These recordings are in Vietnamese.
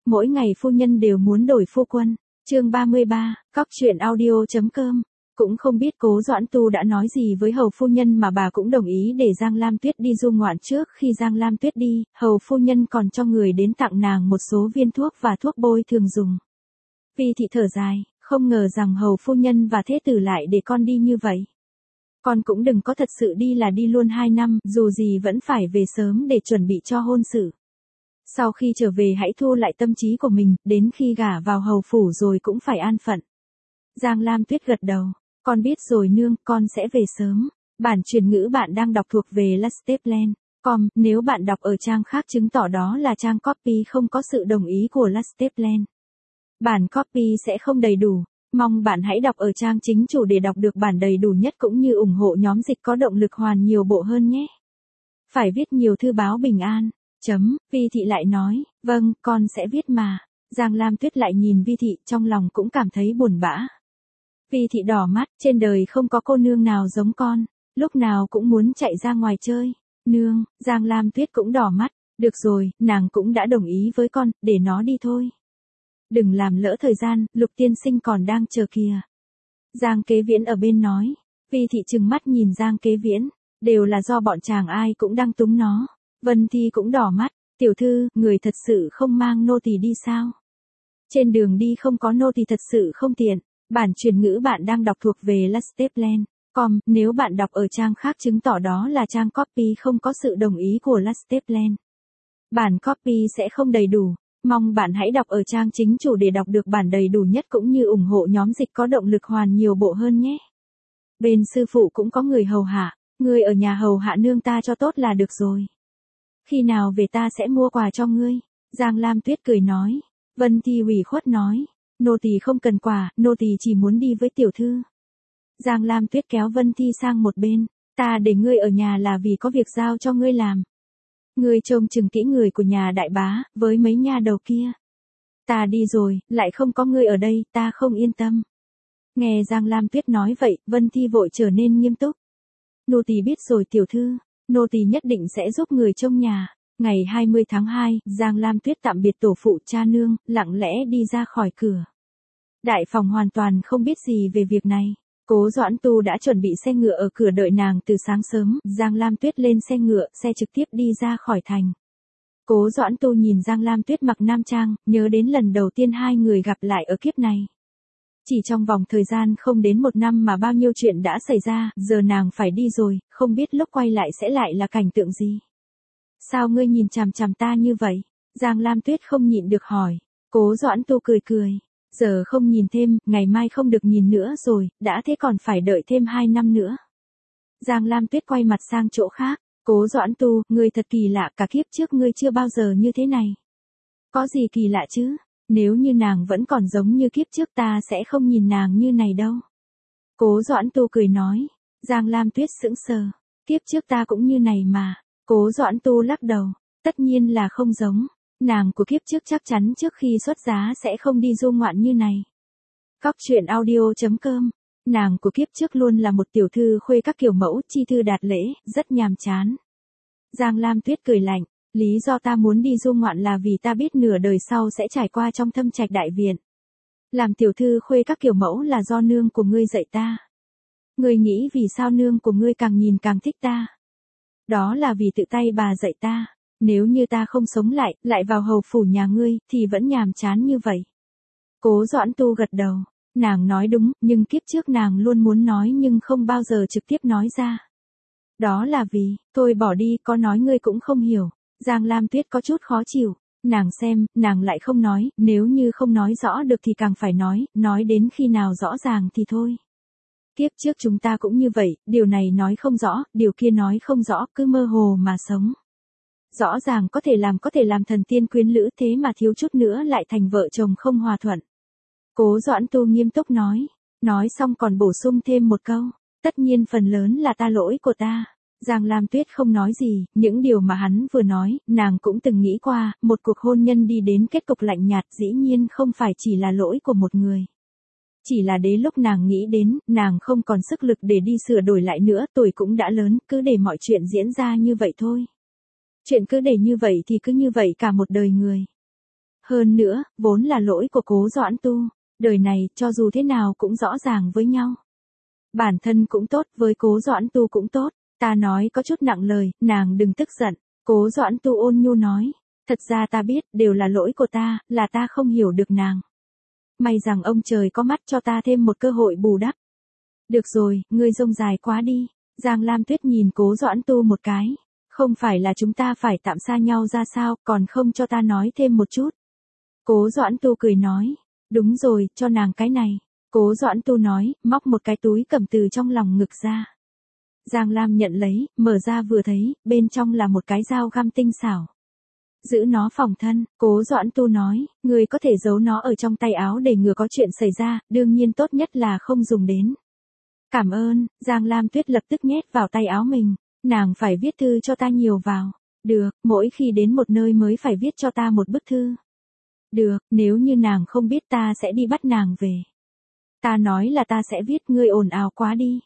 Mỗi ngày phu nhân đều muốn đổi phu quân. Chương 33, cóc truyện audio.com. Cũng không biết Cố Doãn Tu đã nói gì với hầu phu nhân mà bà cũng đồng ý để Giang Lam Tuyết đi du ngoạn. Trước khi Giang Lam Tuyết đi, hầu phu nhân còn cho người đến tặng nàng một số viên thuốc và thuốc bôi thường dùng. Vi thị thở dài, không ngờ rằng hầu phu nhân và thế tử lại để con đi như vậy. Con cũng đừng có thật sự đi là đi luôn 2 năm, dù gì vẫn phải về sớm để chuẩn bị cho hôn sự. Sau khi trở về hãy thu lại tâm trí của mình, đến khi gả vào hầu phủ rồi cũng phải an phận. Giang Lam Tuyết gật đầu, con biết rồi nương, con sẽ về sớm. Bản truyền ngữ bạn đang đọc thuộc về Lasteplan.com, nếu bạn đọc ở trang khác chứng tỏ đó là trang copy không có sự đồng ý của Lasteplan. Bản copy sẽ không đầy đủ, mong bạn hãy đọc ở trang chính chủ để đọc được bản đầy đủ nhất cũng như ủng hộ nhóm dịch có động lực hoàn nhiều bộ hơn nhé. Phải viết nhiều thư báo bình an. Vi thị lại nói, vâng, con sẽ viết mà. Giang Lam Tuyết lại nhìn Vi thị, trong lòng cũng cảm thấy buồn bã. Vi thị đỏ mắt, trên đời không có cô nương nào giống con, lúc nào cũng muốn chạy ra ngoài chơi. Nương, Giang Lam Tuyết cũng đỏ mắt, được rồi, nàng cũng đã đồng ý với con, để nó đi thôi. Đừng làm lỡ thời gian, Lục tiên sinh còn đang chờ kìa. Giang Kế Viễn ở bên nói. Vi thị trừng mắt nhìn Giang Kế Viễn, đều là do bọn chàng ai cũng đang túng nó. Vân Thi cũng đỏ mắt, tiểu thư, người thật sự không mang nô tỳ đi sao? Trên đường đi không có nô tỳ thật sự không tiện. Bản truyền ngữ bạn đang đọc thuộc về Lasteplan.com, nếu bạn đọc ở trang khác chứng tỏ đó là trang copy không có sự đồng ý của Lasteplan. Bản copy sẽ không đầy đủ, mong bạn hãy đọc ở trang chính chủ để đọc được bản đầy đủ nhất cũng như ủng hộ nhóm dịch có động lực hoàn nhiều bộ hơn nhé. Bên sư phụ cũng có người hầu hạ, người ở nhà hầu hạ nương ta cho tốt là được rồi. Khi nào về ta sẽ mua quà cho ngươi. Giang Lam Tuyết cười nói. Vân Thi ủy khuất nói. Nô tỳ không cần quà, nô tỳ chỉ muốn đi với tiểu thư. Giang Lam Tuyết kéo Vân Thi sang một bên. Ta để ngươi ở nhà là vì có việc giao cho ngươi làm. Ngươi trông chừng kỹ người của nhà đại bá, với mấy nha đầu kia. Ta đi rồi, lại không có ngươi ở đây, ta không yên tâm. Nghe Giang Lam Tuyết nói vậy, Vân Thi vội trở nên nghiêm túc. Nô tỳ biết rồi tiểu thư. Nô tỳ nhất định sẽ giúp người trông nhà. Ngày 20 tháng 2, Giang Lam Tuyết tạm biệt tổ phụ cha nương, lặng lẽ đi ra khỏi cửa. Đại phòng hoàn toàn không biết gì về việc này. Cố Doãn Tu đã chuẩn bị xe ngựa ở cửa đợi nàng từ sáng sớm. Giang Lam Tuyết lên xe ngựa, xe trực tiếp đi ra khỏi thành. Cố Doãn Tu nhìn Giang Lam Tuyết mặc nam trang, nhớ đến lần đầu tiên hai người gặp lại ở kiếp này. Chỉ trong vòng thời gian không đến 1 năm mà bao nhiêu chuyện đã xảy ra, giờ nàng phải đi rồi, không biết lúc quay lại sẽ lại là cảnh tượng gì. Sao ngươi nhìn chằm chằm ta như vậy? Giang Lam Tuyết không nhịn được hỏi. Cố Doãn Tu cười cười. Giờ không nhìn thêm, ngày mai không được nhìn nữa rồi, đã thế còn phải đợi thêm 2 năm nữa. Giang Lam Tuyết quay mặt sang chỗ khác. Cố Doãn Tu, ngươi thật kỳ lạ, cả kiếp trước ngươi chưa bao giờ như thế này. Có gì kỳ lạ chứ? Nếu như nàng vẫn còn giống như kiếp trước ta sẽ không nhìn nàng như này đâu. Cố Doãn Tu cười nói. Giang Lam Tuyết sững sờ. Kiếp trước ta cũng như này mà. Cố Doãn Tu lắc đầu. Tất nhiên là không giống. Nàng của kiếp trước chắc chắn trước khi xuất giá sẽ không đi du ngoạn như này. Cóc truyện audio.com. Nàng của kiếp trước luôn là một tiểu thư khuê các kiểu mẫu, chi thư đạt lễ, rất nhàm chán. Giang Lam Tuyết cười lạnh. Lý do ta muốn đi du ngoạn là vì ta biết nửa đời sau sẽ trải qua trong thâm trạch đại viện. Làm tiểu thư khuê các kiểu mẫu là do nương của ngươi dạy ta. Ngươi nghĩ vì sao nương của ngươi càng nhìn càng thích ta? Đó là vì tự tay bà dạy ta. Nếu như ta không sống lại vào hầu phủ nhà ngươi, thì vẫn nhàm chán như vậy. Cố Doãn Tu gật đầu. Nàng nói đúng, nhưng kiếp trước nàng luôn muốn nói nhưng không bao giờ trực tiếp nói ra. Đó là vì, thôi bỏ đi, có nói ngươi cũng không hiểu. Giang Lam Tuyết có chút khó chịu. Nàng xem, nàng lại không nói, nếu như không nói rõ được thì càng phải nói đến khi nào rõ ràng thì thôi. Kiếp trước chúng ta cũng như vậy, điều này nói không rõ, điều kia nói không rõ, cứ mơ hồ mà sống. Rõ ràng có thể làm thần tiên quyến lữ thế mà thiếu chút nữa lại thành vợ chồng không hòa thuận. Cố Doãn Tu nghiêm túc nói xong còn bổ sung thêm một câu. Tất nhiên phần lớn là lỗi của ta. Giang Lam Tuyết không nói gì, những điều mà hắn vừa nói, nàng cũng từng nghĩ qua, một cuộc hôn nhân đi đến kết cục lạnh nhạt dĩ nhiên không phải chỉ là lỗi của một người. Chỉ là đến lúc nàng nghĩ đến, nàng không còn sức lực để đi sửa đổi lại nữa, tuổi cũng đã lớn, cứ để mọi chuyện diễn ra như vậy thôi. Chuyện cứ để như vậy thì cứ như vậy cả một đời người. Hơn nữa, vốn là lỗi của Cố Doãn Tu. Đời này, cho dù thế nào cũng rõ ràng với nhau. Bản thân cũng tốt, với Cố Doãn Tu cũng tốt. Ta nói có chút nặng lời, nàng đừng tức giận. Cố Doãn Tu ôn nhu nói. Thật ra ta biết, đều là lỗi của ta, là ta không hiểu được nàng. May rằng ông trời có mắt cho ta thêm một cơ hội bù đắp. Được rồi, ngươi rông dài quá đi. Giang Lam Tuyết nhìn Cố Doãn Tu một cái. Không phải là chúng ta phải tạm xa nhau ra sao, còn không cho ta nói thêm một chút. Cố Doãn Tu cười nói. Đúng rồi, cho nàng cái này. Cố Doãn Tu nói, móc một cái túi cầm từ trong lòng ngực ra. Giang Lam nhận lấy, mở ra vừa thấy, bên trong là một cái dao găm tinh xảo. Giữ nó phòng thân, Cố Doãn Tu nói, người có thể giấu nó ở trong tay áo để ngừa có chuyện xảy ra, đương nhiên tốt nhất là không dùng đến. Cảm ơn, Giang Lam Tuyết lập tức nhét vào tay áo mình, nàng phải viết thư cho ta nhiều vào. Được, mỗi khi đến một nơi mới phải viết cho ta một bức thư. Được, nếu như nàng không biết ta sẽ đi bắt nàng về. Ta nói là ta sẽ viết, ngươi ồn ào quá đi.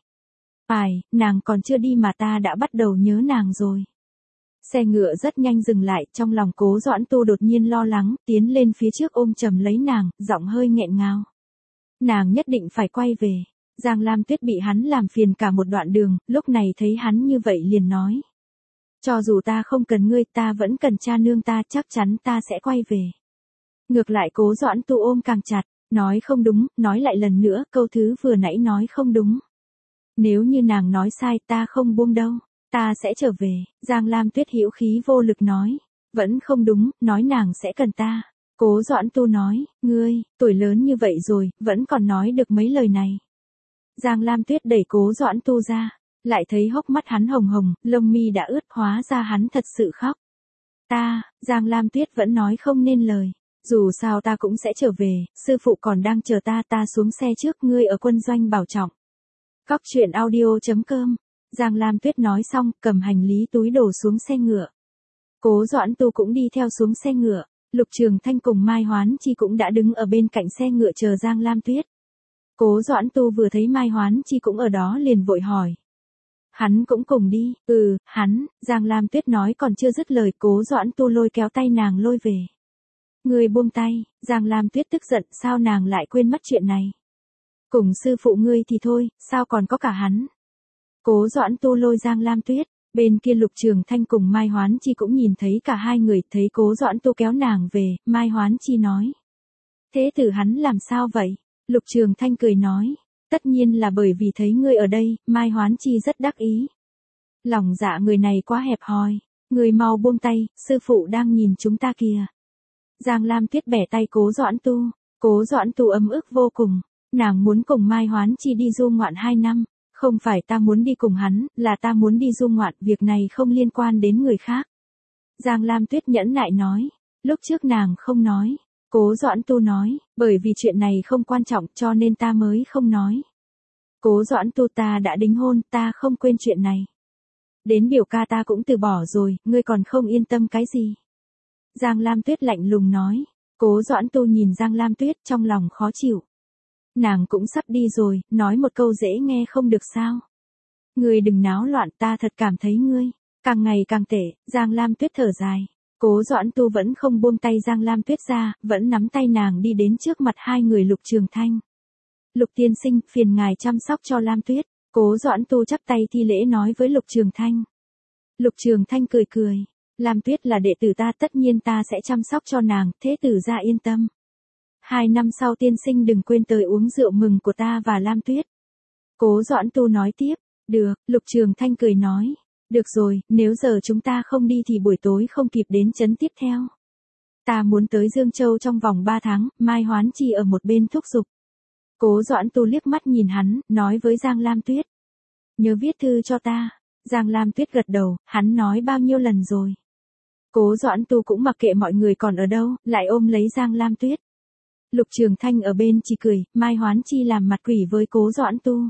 Nàng còn chưa đi mà ta đã bắt đầu nhớ nàng rồi. Xe ngựa rất nhanh dừng lại, trong lòng Cố Doãn Tu đột nhiên lo lắng, tiến lên phía trước ôm chầm lấy nàng, giọng hơi nghẹn ngào. Nàng nhất định phải quay về. Giang Lam Tuyết bị hắn làm phiền cả một đoạn đường, lúc này thấy hắn như vậy liền nói. Cho dù ta không cần ngươi, ta vẫn cần cha nương ta, chắc chắn ta sẽ quay về. Ngược lại Cố Doãn Tu ôm càng chặt, nói không đúng, nói lại lần nữa, câu thứ vừa nãy nói không đúng. Nếu như nàng nói sai, ta không buông đâu, ta sẽ trở về. Giang Lam Tuyết hữu khí vô lực nói, vẫn không đúng, nói nàng sẽ cần ta. Cố Doãn Tu nói, ngươi, tuổi lớn như vậy rồi, vẫn còn nói được mấy lời này. Giang Lam Tuyết đẩy Cố Doãn Tu ra, lại thấy hốc mắt hắn hồng hồng, lông mi đã ướt, hóa ra hắn thật sự khóc. Giang Lam Tuyết vẫn nói không nên lời. Dù sao ta cũng sẽ trở về, sư phụ còn đang chờ ta, ta xuống xe trước, ngươi ở quân doanh bảo trọng. Cóc truyện audio.com. Giang Lam Tuyết nói xong, cầm hành lý túi đổ xuống xe ngựa. Cố Doãn Tu cũng đi theo xuống xe ngựa, Lục Trường Thanh cùng Mai Hoán Chi cũng đã đứng ở bên cạnh xe ngựa chờ Giang Lam Tuyết. Cố Doãn Tu vừa thấy Mai Hoán Chi cũng ở đó liền vội hỏi. Hắn cũng cùng đi, hắn, Giang Lam Tuyết nói còn chưa dứt lời, Cố Doãn Tu lôi kéo tay nàng lôi về. Ngươi buông tay, Giang Lam Tuyết tức giận, sao nàng lại quên mất chuyện này. Cùng sư phụ ngươi thì thôi, sao còn có cả hắn. Cố Doãn Tu lôi Giang Lam Tuyết, bên kia Lục Trường Thanh cùng Mai Hoán Chi cũng nhìn thấy cả hai người, thấy Cố Doãn Tu kéo nàng về, Mai Hoán Chi nói. Thế tử hắn làm sao vậy? Lục Trường Thanh cười nói, tất nhiên là bởi vì thấy ngươi ở đây, Mai Hoán Chi rất đắc ý. Lòng dạ người này quá hẹp hòi, ngươi mau buông tay, sư phụ đang nhìn chúng ta kìa. Giang Lam Tuyết bẻ tay Cố Doãn Tu, Cố Doãn Tu ấm ức vô cùng, nàng muốn cùng Mai Hoán Chi đi du ngoạn 2 năm, không phải ta muốn đi cùng hắn, là ta muốn đi du ngoạn, việc này không liên quan đến người khác. Giang Lam Tuyết nhẫn nại nói, lúc trước nàng không nói, Cố Doãn Tu nói, bởi vì chuyện này không quan trọng cho nên ta mới không nói. Cố Doãn Tu, ta đã đính hôn, ta không quên chuyện này. Đến biểu ca ta cũng từ bỏ rồi, ngươi còn không yên tâm cái gì? Giang Lam Tuyết lạnh lùng nói. Cố Doãn Tu nhìn Giang Lam Tuyết trong lòng khó chịu. Nàng cũng sắp đi rồi, nói một câu dễ nghe không được sao? Ngươi đừng náo loạn, ta thật cảm thấy ngươi càng ngày càng tệ. Giang Lam Tuyết thở dài. Cố Doãn Tu vẫn không buông tay Giang Lam Tuyết ra, vẫn nắm tay nàng đi đến trước mặt hai người Lục Trường Thanh. Lục tiên sinh, phiền ngài chăm sóc cho Lam Tuyết. Cố Doãn Tu chắp tay thi lễ nói với Lục Trường Thanh. Lục Trường Thanh cười cười. Lam Tuyết là đệ tử ta, tất nhiên ta sẽ chăm sóc cho nàng, thế tử gia yên tâm. 2 năm sau tiên sinh đừng quên tới uống rượu mừng của ta và Lam Tuyết. Cố Doãn Tu nói tiếp. Được, Lục Trường Thanh cười nói. Được rồi, nếu giờ chúng ta không đi thì buổi tối không kịp đến trấn tiếp theo. Ta muốn tới Dương Châu trong vòng 3 tháng, Mai Hoán Chi ở một bên thúc giục. Cố Doãn Tu liếc mắt nhìn hắn, nói với Giang Lam Tuyết. Nhớ viết thư cho ta. Giang Lam Tuyết gật đầu, hắn nói bao nhiêu lần rồi. Cố Doãn Tu cũng mặc kệ mọi người còn ở đâu, lại ôm lấy Giang Lam Tuyết. Lục Trường Thanh ở bên chỉ cười, Mai Hoán Chi làm mặt quỷ với Cố Doãn Tu.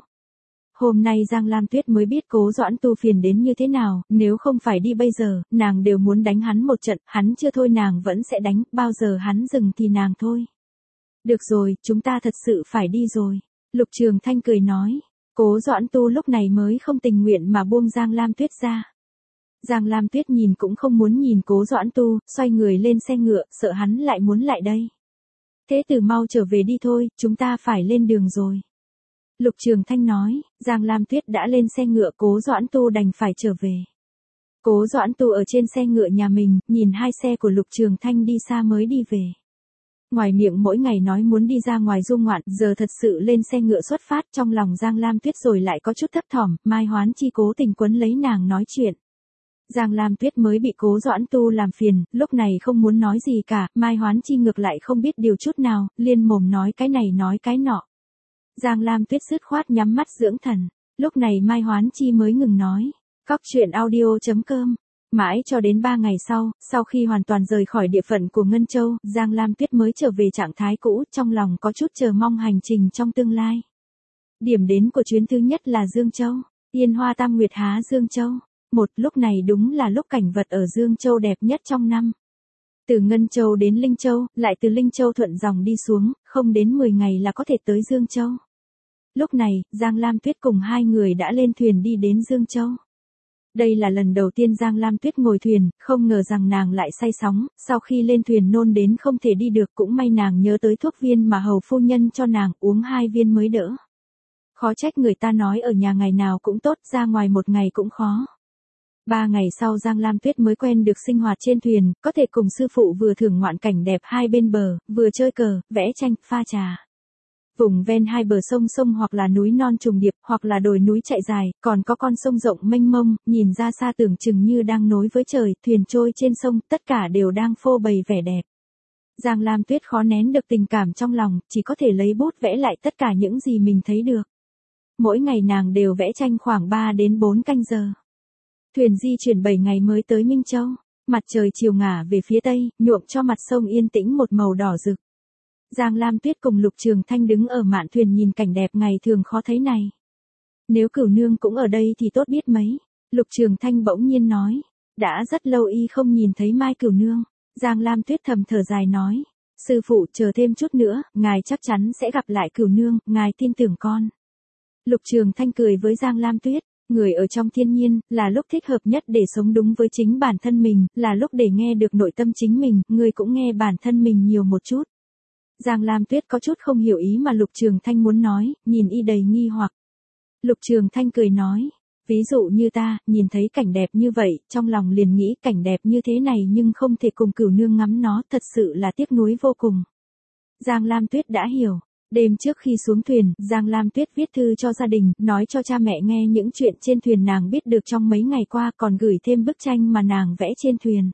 Hôm nay Giang Lam Tuyết mới biết Cố Doãn Tu phiền đến như thế nào, nếu không phải đi bây giờ, nàng đều muốn đánh hắn một trận, hắn chưa thôi nàng vẫn sẽ đánh, bao giờ hắn dừng thì nàng thôi. Được rồi, chúng ta thật sự phải đi rồi. Lục Trường Thanh cười nói. Cố Doãn Tu lúc này mới không tình nguyện mà buông Giang Lam Tuyết ra. Giang Lam Tuyết nhìn cũng không muốn nhìn Cố Doãn Tu, xoay người lên xe ngựa, sợ hắn lại muốn lại đây. Thế tử mau trở về đi thôi, chúng ta phải lên đường rồi. Lục Trường Thanh nói, Giang Lam Tuyết đã lên xe ngựa, Cố Doãn Tu đành phải trở về. Cố Doãn Tu ở trên xe ngựa nhà mình, nhìn hai xe của Lục Trường Thanh đi xa mới đi về. Ngoài miệng mỗi ngày nói muốn đi ra ngoài du ngoạn, giờ thật sự lên xe ngựa xuất phát, trong lòng Giang Lam Tuyết rồi lại có chút thấp thỏm, Mai Hoán Chi cố tình quấn lấy nàng nói chuyện. Giang Lam Tuyết mới bị Cố Doãn Tu làm phiền, lúc này không muốn nói gì cả, Mai Hoán Chi ngược lại không biết điều chút nào, liên mồm nói cái này nói cái nọ. Giang Lam Tuyết dứt khoát nhắm mắt dưỡng thần, lúc này Mai Hoán Chi mới ngừng nói. Cóc truyện audio.com. Mãi cho đến 3 ngày sau khi hoàn toàn rời khỏi địa phận của Ngân Châu, Giang Lam Tuyết mới trở về trạng thái cũ, trong lòng có chút chờ mong hành trình trong tương lai. Điểm đến của chuyến thứ nhất là Dương Châu, Yên Hoa Tam Nguyệt há Dương Châu. Lúc này đúng là lúc cảnh vật ở Dương Châu đẹp nhất trong năm. Từ Ngân Châu đến Linh Châu, lại từ Linh Châu thuận dòng đi xuống, không đến 10 ngày là có thể tới Dương Châu. Lúc này, Giang Lam Tuyết cùng hai người đã lên thuyền đi đến Dương Châu. Đây là lần đầu tiên Giang Lam Tuyết ngồi thuyền, không ngờ rằng nàng lại say sóng, sau khi lên thuyền nôn đến không thể đi được, cũng may nàng nhớ tới thuốc viên mà hầu phu nhân cho nàng, uống 2 viên mới đỡ. Khó trách người ta nói ở nhà ngày nào cũng tốt, ra ngoài một ngày cũng khó. 3 ngày sau Giang Lam Tuyết mới quen được sinh hoạt trên thuyền, có thể cùng sư phụ vừa thưởng ngoạn cảnh đẹp hai bên bờ, vừa chơi cờ, vẽ tranh, pha trà. Vùng ven hai bờ sông hoặc là núi non trùng điệp, hoặc là đồi núi chạy dài, còn có con sông rộng mênh mông, nhìn ra xa tưởng chừng như đang nối với trời, thuyền trôi trên sông, tất cả đều đang phô bày vẻ đẹp. Giang Lam Tuyết khó nén được tình cảm trong lòng, chỉ có thể lấy bút vẽ lại tất cả những gì mình thấy được. Mỗi ngày nàng đều vẽ tranh khoảng 3 đến 4 canh giờ. Thuyền di chuyển 7 ngày mới tới Minh Châu, mặt trời chiều ngả về phía tây, nhuộm cho mặt sông yên tĩnh một màu đỏ rực. Giang Lam Tuyết cùng Lục Trường Thanh đứng ở mạn thuyền nhìn cảnh đẹp ngày thường khó thấy này. Nếu Cửu Nương cũng ở đây thì tốt biết mấy. Lục Trường Thanh bỗng nhiên nói. Đã rất lâu y không nhìn thấy Mai Cửu Nương. Giang Lam Tuyết thầm thở dài nói. Sư phụ chờ thêm chút nữa, ngài chắc chắn sẽ gặp lại Cửu Nương, ngài tin tưởng con. Lục Trường Thanh cười với Giang Lam Tuyết. Người ở trong thiên nhiên, là lúc thích hợp nhất để sống đúng với chính bản thân mình, là lúc để nghe được nội tâm chính mình, người cũng nghe bản thân mình nhiều một chút. Giang Lam Tuyết có chút không hiểu ý mà Lục Trường Thanh muốn nói, nhìn y đầy nghi hoặc. Lục Trường Thanh cười nói, ví dụ như ta, nhìn thấy cảnh đẹp như vậy, trong lòng liền nghĩ cảnh đẹp như thế này nhưng không thể cùng Cửu Nương ngắm nó, thật sự là tiếc nuối vô cùng. Giang Lam Tuyết đã hiểu. Đêm trước khi xuống thuyền, Giang Lam Tuyết viết thư cho gia đình, nói cho cha mẹ nghe những chuyện trên thuyền nàng biết được trong mấy ngày qua, còn gửi thêm bức tranh mà nàng vẽ trên thuyền.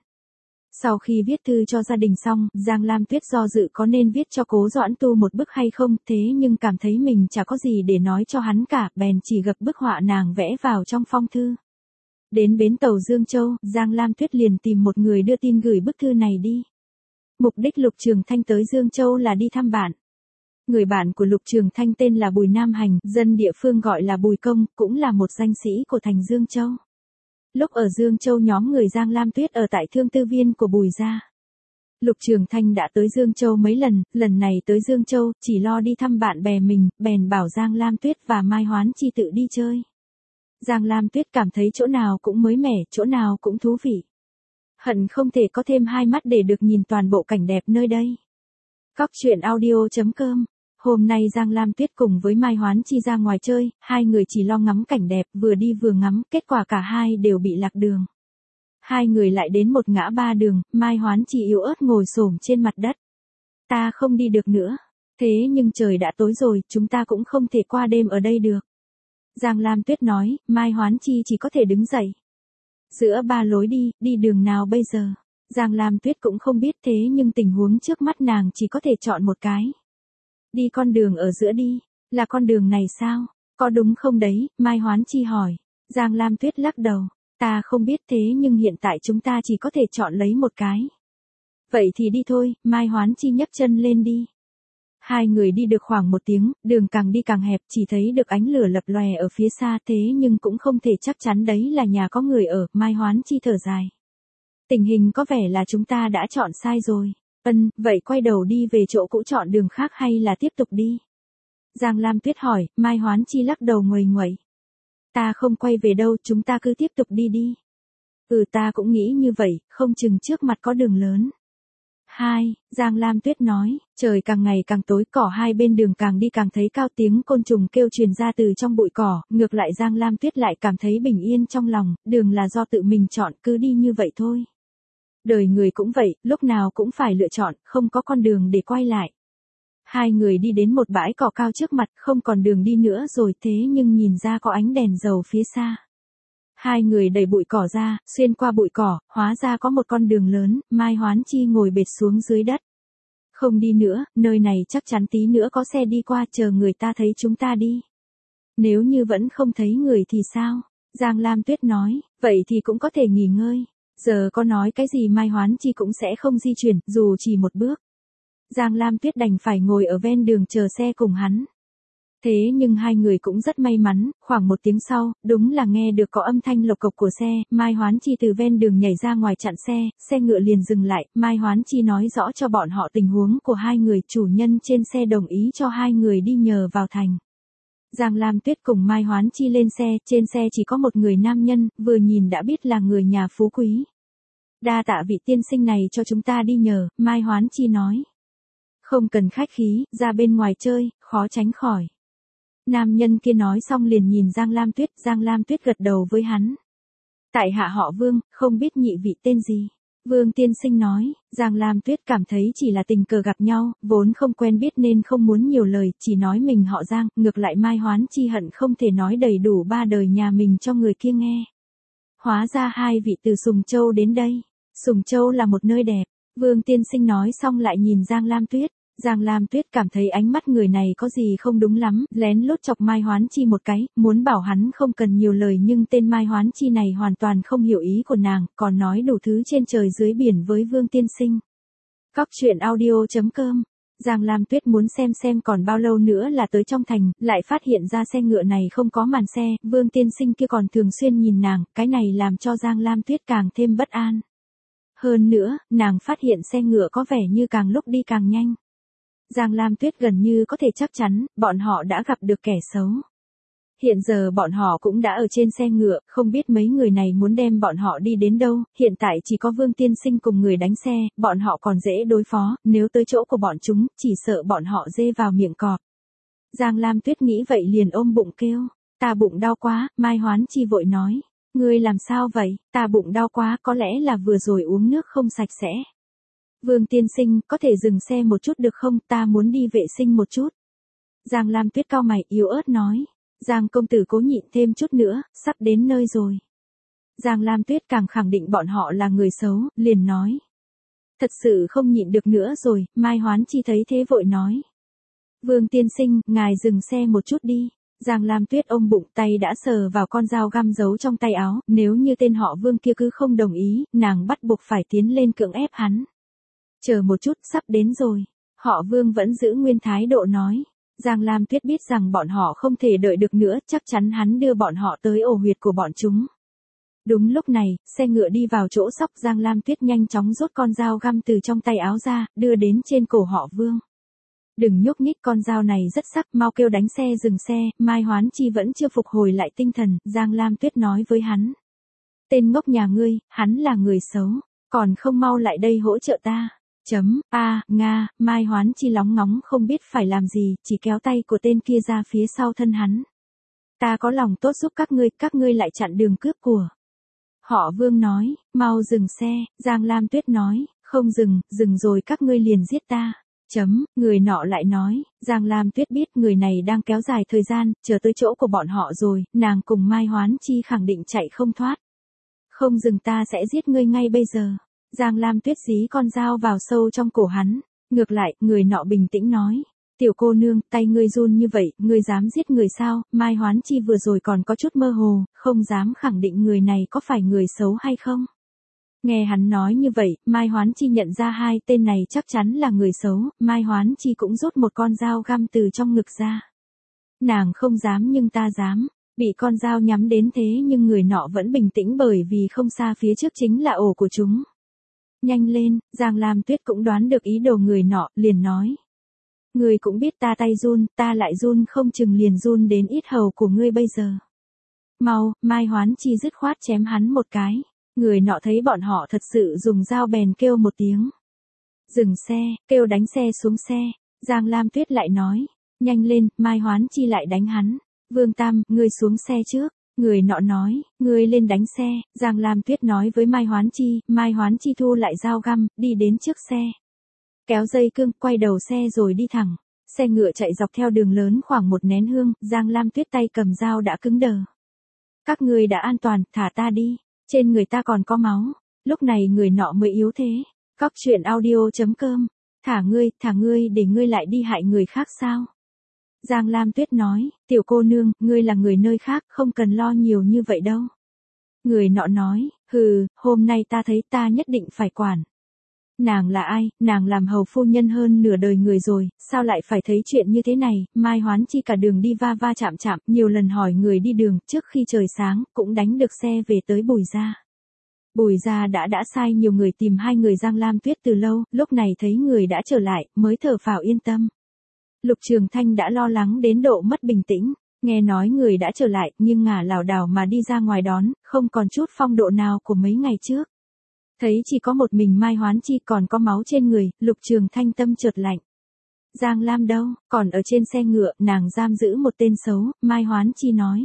Sau khi viết thư cho gia đình xong, Giang Lam Tuyết do dự có nên viết cho Cố Doãn Tu một bức hay không, thế nhưng cảm thấy mình chả có gì để nói cho hắn cả, bèn chỉ gập bức họa nàng vẽ vào trong phong thư. Đến bến tàu Dương Châu, Giang Lam Tuyết liền tìm một người đưa tin gửi bức thư này đi. Mục đích Lục Trường Thanh tới Dương Châu là đi thăm bạn. Người bạn của Lục Trường Thanh tên là Bùi Nam Hành, dân địa phương gọi là Bùi Công, cũng là một danh sĩ của thành Dương Châu. Lúc ở Dương Châu nhóm người Giang Lam Tuyết ở tại thương tư viên của Bùi gia. Lục Trường Thanh đã tới Dương Châu mấy lần, lần này tới Dương Châu, chỉ lo đi thăm bạn bè mình, bèn bảo Giang Lam Tuyết và Mai Hoán Chi tự đi chơi. Giang Lam Tuyết cảm thấy chỗ nào cũng mới mẻ, chỗ nào cũng thú vị. Hận không thể có thêm 2 mắt để được nhìn toàn bộ cảnh đẹp nơi đây. Cóc truyện audio.com. Hôm nay Giang Lam Tuyết cùng với Mai Hoán Chi ra ngoài chơi, hai người chỉ lo ngắm cảnh đẹp, vừa đi vừa ngắm, kết quả cả hai đều bị lạc đường. Hai người lại đến một ngã ba đường, Mai Hoán Chi yếu ớt ngồi xổm trên mặt đất. Ta không đi được nữa. Thế nhưng trời đã tối rồi, chúng ta cũng không thể qua đêm ở đây được. Giang Lam Tuyết nói, Mai Hoán Chi chỉ có thể đứng dậy. Giữa 3 lối đi đường nào bây giờ? Giang Lam Tuyết cũng không biết, thế nhưng tình huống trước mắt nàng chỉ có thể chọn một cái. Đi con đường ở giữa đi, là con đường này sao? Có đúng không đấy? Mai Hoán Chi hỏi. Giang Lam Tuyết lắc đầu. Ta không biết, thế nhưng hiện tại chúng ta chỉ có thể chọn lấy một cái. Vậy thì đi thôi, Mai Hoán Chi nhấc chân lên đi. Hai người đi được khoảng 1 tiếng, đường càng đi càng hẹp, chỉ thấy được ánh lửa lập lòe ở phía xa, thế nhưng cũng không thể chắc chắn đấy là nhà có người ở, Mai Hoán Chi thở dài. Tình hình có vẻ là chúng ta đã chọn sai rồi. Vậy quay đầu đi về chỗ cũ chọn đường khác hay là tiếp tục đi? Giang Lam Tuyết hỏi, Mai Hoán Chi lắc đầu nguầy nguậy. Ta không quay về đâu, chúng ta cứ tiếp tục đi đi. Ta cũng nghĩ như vậy, không chừng trước mặt có đường lớn. 2. Giang Lam Tuyết nói, trời càng ngày càng tối, cỏ hai bên đường càng đi càng thấy cao, tiếng côn trùng kêu truyền ra từ trong bụi cỏ, ngược lại Giang Lam Tuyết lại cảm thấy bình yên trong lòng, đường là do tự mình chọn, cứ đi như vậy thôi. Đời người cũng vậy, lúc nào cũng phải lựa chọn, không có con đường để quay lại. Hai người đi đến một bãi cỏ cao trước mặt, không còn đường đi nữa rồi, thế nhưng nhìn ra có ánh đèn dầu phía xa. Hai người đẩy bụi cỏ ra, xuyên qua bụi cỏ, hóa ra có một con đường lớn, Mai Hoán Chi ngồi bệt xuống dưới đất. Không đi nữa, nơi này chắc chắn tí nữa có xe đi qua, chờ người ta thấy chúng ta đi. Nếu như vẫn không thấy người thì sao? Giang Lam Tuyết nói, vậy thì cũng có thể nghỉ ngơi. Giờ có nói cái gì Mai Hoán Chi cũng sẽ không di chuyển, dù chỉ một bước. Giang Lam Tuyết đành phải ngồi ở ven đường chờ xe cùng hắn. Thế nhưng hai người cũng rất may mắn, khoảng 1 tiếng sau, đúng là nghe được có âm thanh lộc cộc của xe, Mai Hoán Chi từ ven đường nhảy ra ngoài chặn xe ngựa liền dừng lại, Mai Hoán Chi nói rõ cho bọn họ tình huống của hai người, chủ nhân trên xe đồng ý cho hai người đi nhờ vào thành. Giang Lam Tuyết cùng Mai Hoán Chi lên xe, trên xe chỉ có một người nam nhân, vừa nhìn đã biết là người nhà phú quý. Đa tạ vị tiên sinh này cho chúng ta đi nhờ, Mai Hoán Chi nói. Không cần khách khí, ra bên ngoài chơi, khó tránh khỏi. Nam nhân kia nói xong liền nhìn Giang Lam Tuyết gật đầu với hắn. Tại hạ họ Vương, không biết nhị vị tên gì. Vương tiên sinh nói, Giang Lam Tuyết cảm thấy chỉ là tình cờ gặp nhau, vốn không quen biết nên không muốn nhiều lời, chỉ nói mình họ Giang, ngược lại Mai Hoán Chi hận không thể nói đầy đủ 3 đời nhà mình cho người kia nghe. Hóa ra hai vị từ Sùng Châu đến đây. Sùng Châu là một nơi đẹp. Vương tiên sinh nói xong lại nhìn Giang Lam Tuyết. Giang Lam Tuyết cảm thấy ánh mắt người này có gì không đúng lắm, lén lút chọc Mai Hoán Chi một cái, muốn bảo hắn không cần nhiều lời nhưng tên Mai Hoán Chi này hoàn toàn không hiểu ý của nàng, còn nói đủ thứ trên trời dưới biển với Vương tiên sinh. Cóc truyện audio.com. Giang Lam Tuyết muốn xem còn bao lâu nữa là tới trong thành, lại phát hiện ra xe ngựa này không có màn xe, Vương tiên sinh kia còn thường xuyên nhìn nàng, cái này làm cho Giang Lam Tuyết càng thêm bất an. Hơn nữa, nàng phát hiện xe ngựa có vẻ như càng lúc đi càng nhanh. Giang Lam Tuyết gần như có thể chắc chắn, bọn họ đã gặp được kẻ xấu. Hiện giờ bọn họ cũng đã ở trên xe ngựa, không biết mấy người này muốn đem bọn họ đi đến đâu, hiện tại chỉ có Vương tiên sinh cùng người đánh xe, bọn họ còn dễ đối phó, nếu tới chỗ của bọn chúng, chỉ sợ bọn họ dê vào miệng cọp. Giang Lam Tuyết nghĩ vậy liền ôm bụng kêu, ta bụng đau quá, Mai Hoán Chi vội nói, ngươi làm sao vậy, ta bụng đau quá, có lẽ là vừa rồi uống nước không sạch sẽ. Vương tiên sinh, có thể dừng xe một chút được không, ta muốn đi vệ sinh một chút. Giang Lam Tuyết cau mày yếu ớt nói. Giang công tử cố nhịn thêm chút nữa, sắp đến nơi rồi. Giang Lam Tuyết càng khẳng định bọn họ là người xấu, liền nói. Thật sự không nhịn được nữa rồi, Mai Hoán Chi thấy thế vội nói. Vương tiên sinh, ngài dừng xe một chút đi. Giang Lam Tuyết ôm bụng, tay đã sờ vào con dao găm giấu trong tay áo, nếu như tên họ Vương kia cứ không đồng ý, nàng bắt buộc phải tiến lên cưỡng ép hắn. Chờ một chút, sắp đến rồi. Họ Vương vẫn giữ nguyên thái độ nói. Giang Lam Tuyết biết rằng bọn họ không thể đợi được nữa, chắc chắn hắn đưa bọn họ tới ổ huyệt của bọn chúng. Đúng lúc này, xe ngựa đi vào chỗ sóc, Giang Lam Tuyết nhanh chóng rút con dao găm từ trong tay áo ra, đưa đến trên cổ họ Vương. Đừng nhúc nhích, con dao này rất sắc, mau kêu đánh xe dừng xe, Mai Hoán Chi vẫn chưa phục hồi lại tinh thần, Giang Lam Tuyết nói với hắn. Tên ngốc nhà ngươi, hắn là người xấu, còn không mau lại đây hỗ trợ ta. Nga, Mai Hoán Chi lóng ngóng không biết phải làm gì, chỉ kéo tay của tên kia ra phía sau thân hắn. Ta có lòng tốt giúp các ngươi lại chặn đường cướp của. Họ Vương nói, mau dừng xe, Giang Lam Tuyết nói, không dừng rồi các ngươi liền giết ta. Người nọ lại nói, Giang Lam Tuyết biết người này đang kéo dài thời gian, chờ tới chỗ của bọn họ rồi, nàng cùng Mai Hoán Chi khẳng định chạy không thoát. Không dừng ta sẽ giết ngươi ngay bây giờ. Giang Lam Tuyết dí con dao vào sâu trong cổ hắn, ngược lại, người nọ bình tĩnh nói, tiểu cô nương, tay ngươi run như vậy, ngươi dám giết người sao, Mai Hoán Chi vừa rồi còn có chút mơ hồ, không dám khẳng định người này có phải người xấu hay không. Nghe hắn nói như vậy, Mai Hoán Chi nhận ra hai tên này chắc chắn là người xấu, Mai Hoán Chi cũng rút một con dao găm từ trong ngực ra. Nàng không dám nhưng ta dám. Bị con dao nhắm đến thế nhưng người nọ vẫn bình tĩnh bởi vì không xa phía trước chính là ổ của chúng. Nhanh lên, Giang Lam Tuyết cũng đoán được ý đồ người nọ, liền nói. Ngươi cũng biết ta tay run, ta lại run không chừng liền run đến ít hầu của ngươi bây giờ. Mau, Mai Hoán Chi dứt khoát chém hắn một cái. Người nọ thấy bọn họ thật sự dùng dao bèn kêu một tiếng. Dừng xe, kêu đánh xe xuống xe. Giang Lam Tuyết lại nói, nhanh lên, Mai Hoán Chi lại đánh hắn. Vương Tam, ngươi xuống xe trước. Người nọ nói, ngươi lên đánh xe. Giang Lam Tuyết nói với Mai Hoán Chi thu lại dao găm, đi đến trước xe. Kéo dây cương, quay đầu xe rồi đi thẳng. Xe ngựa chạy dọc theo đường lớn khoảng một nén hương, Giang Lam Tuyết tay cầm dao đã cứng đờ. Các ngươi đã an toàn, thả ta đi. Trên người ta còn có máu. Lúc này người nọ mới yếu thế. Cóc truyện audio.com. Thả ngươi để ngươi lại đi hại người khác sao? Giang Lam Tuyết nói, tiểu cô nương, ngươi là người nơi khác, không cần lo nhiều như vậy đâu. Người nọ nói, hừ, hôm nay ta thấy ta nhất định phải quản. Nàng là ai, nàng làm hầu phu nhân hơn nửa đời người rồi, sao lại phải thấy chuyện như thế này? Mai Hoán Chi cả đường đi va va chạm chạm, nhiều lần hỏi người đi đường, trước khi trời sáng, cũng đánh được xe về tới Bùi Gia. Bùi Gia đã sai nhiều người tìm hai người Giang Lam Tuyết từ lâu, lúc này thấy người đã trở lại, mới thở phào yên tâm. Lục Trường Thanh đã lo lắng đến độ mất bình tĩnh, nghe nói người đã trở lại, nhưng ngả lảo đảo mà đi ra ngoài đón, không còn chút phong độ nào của mấy ngày trước. Thấy chỉ có một mình Mai Hoán Chi còn có máu trên người, Lục Trường Thanh tâm chợt lạnh. Giang Lam đâu, còn ở trên xe ngựa, nàng giam giữ một tên xấu, Mai Hoán Chi nói.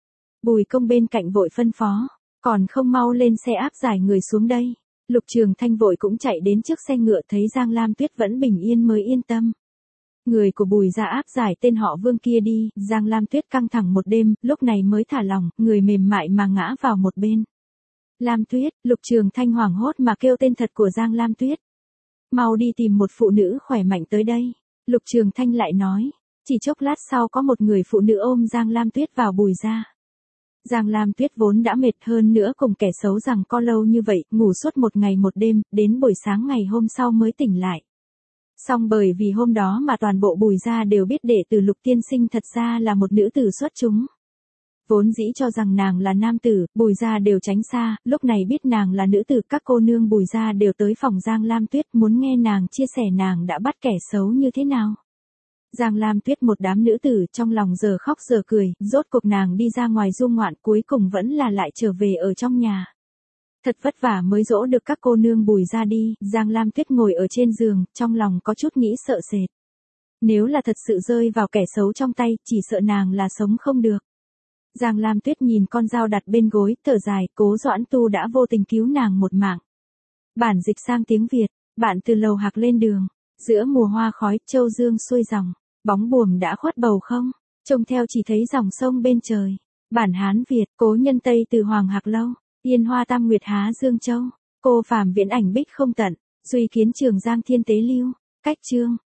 Bùi Công bên cạnh vội phân phó, còn không mau lên xe áp giải người xuống đây. Lục Trường Thanh vội cũng chạy đến trước xe ngựa, thấy Giang Lam Tuyết vẫn bình yên mới yên tâm. Người của Bùi Gia áp giải tên họ Vương kia đi, Giang Lam Tuyết căng thẳng một đêm, lúc này mới thả lòng, người mềm mại mà ngã vào một bên. Lam Tuyết, Lục Trường Thanh hoảng hốt mà kêu tên thật của Giang Lam Tuyết. Mau đi tìm một phụ nữ khỏe mạnh tới đây. Lục Trường Thanh lại nói, chỉ chốc lát sau có một người phụ nữ ôm Giang Lam Tuyết vào Bùi Gia. Giang Lam Tuyết vốn đã mệt, hơn nữa cùng kẻ xấu rằng co lâu như vậy, ngủ suốt một ngày một đêm, đến buổi sáng ngày hôm sau mới tỉnh lại. Song bởi vì hôm đó mà toàn bộ Bùi Gia đều biết đệ tử Lục tiên sinh thật ra là một nữ tử xuất chúng. Vốn dĩ cho rằng nàng là nam tử, Bùi Gia đều tránh xa, lúc này biết nàng là nữ tử, các cô nương Bùi Gia đều tới phòng Giang Lam Tuyết muốn nghe nàng chia sẻ nàng đã bắt kẻ xấu như thế nào. Giang Lam Tuyết một đám nữ tử trong lòng giờ khóc giờ cười, rốt cuộc nàng đi ra ngoài du ngoạn cuối cùng vẫn là lại trở về ở trong nhà. Thật vất vả mới dỗ được các cô nương Bùi Gia đi, Giang Lam Tuyết ngồi ở trên giường, trong lòng có chút nghĩ sợ sệt. Nếu là thật sự rơi vào kẻ xấu trong tay, chỉ sợ nàng là sống không được. Giang Lam Tuyết nhìn con dao đặt bên gối, thở dài, Cố Doãn Tu đã vô tình cứu nàng một mạng. Bản dịch sang tiếng Việt, bạn từ lầu hạc lên đường, giữa mùa hoa khói, châu dương xuôi dòng, bóng buồm đã khuất bầu không, trông theo chỉ thấy dòng sông bên trời. Bản Hán Việt, Cố Nhân Tây từ Hoàng Hạc Lâu, Yên Hoa Tam Nguyệt Há Dương Châu, Cô Phàm Viễn Ảnh Bích Không Tận, Duy Kiến Trường Giang Thiên Tế Lưu, Cách Chương.